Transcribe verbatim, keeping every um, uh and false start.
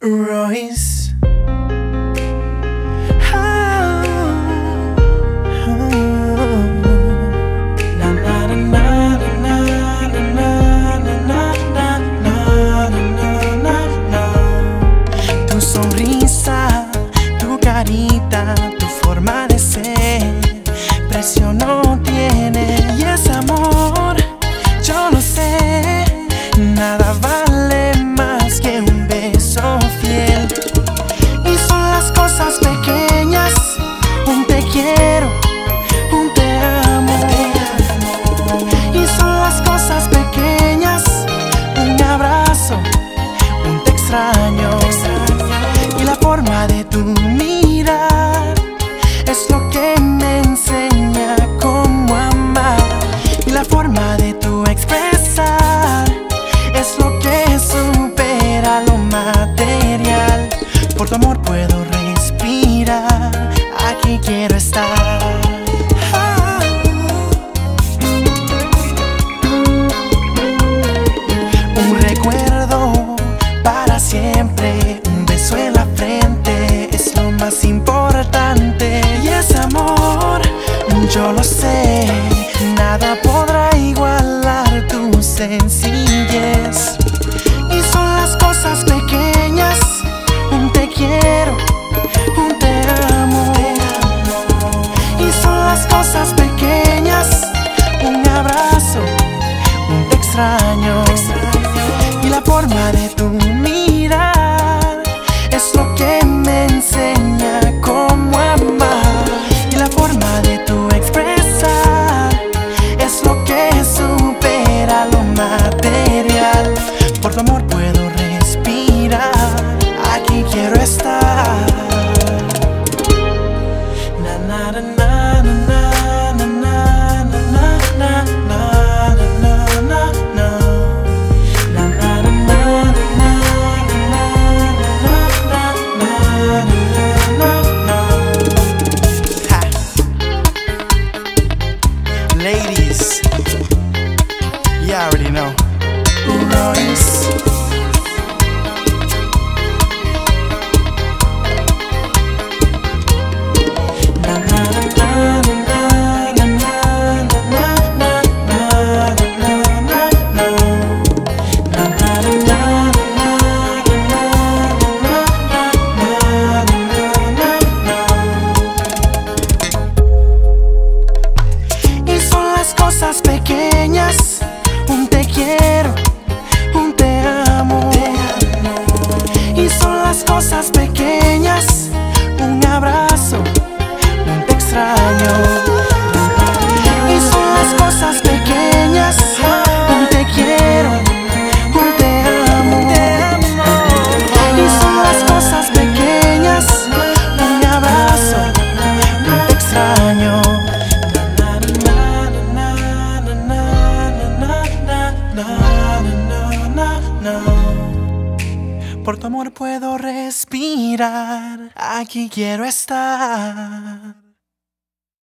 Royce. Tu sonrisa, tu carita, tu forma de ser, precio no tiene. Y es amor, yo lo sé, nada vale más que un beso fiel. Y son las cosas pequeñas, un te quiero, un te amo. Y son las cosas pequeñas, un abrazo, un te extraño. Y la forma de tu mirar es lo que me enseña cómo amar. Y la forma de tu expresar es lo que supera lo material. Por tu amor puedo respirar, aquí quiero estar. Un recuerdo para siempre, un beso en la frente es lo más importante. Y ese amor, yo lo sé, nada podrá igualar tu sencillez. Y son las cosas pequeñas, un te quiero, un te amo. Y son las cosas pequeñas, un abrazo, un te extraño. Y la forma de tu mirar es lo que me enseña cómo amar. Y la forma de tu expresar es lo que supera lo material. Por tu amor puedo respirar, aquí quiero estar. Na na na na na na na na na na na na na. Ladies, you already know. Royce. Cosas pequeñas, un te quiero, un te amo. Y son las cosas pequeñas, un abrazo, un te extraño. Y son las cosas pequeñas, un te quiero, un te amo. Y son las cosas pequeñas, un abrazo, un te extraño. Por tu amor puedo respirar, aquí quiero estar.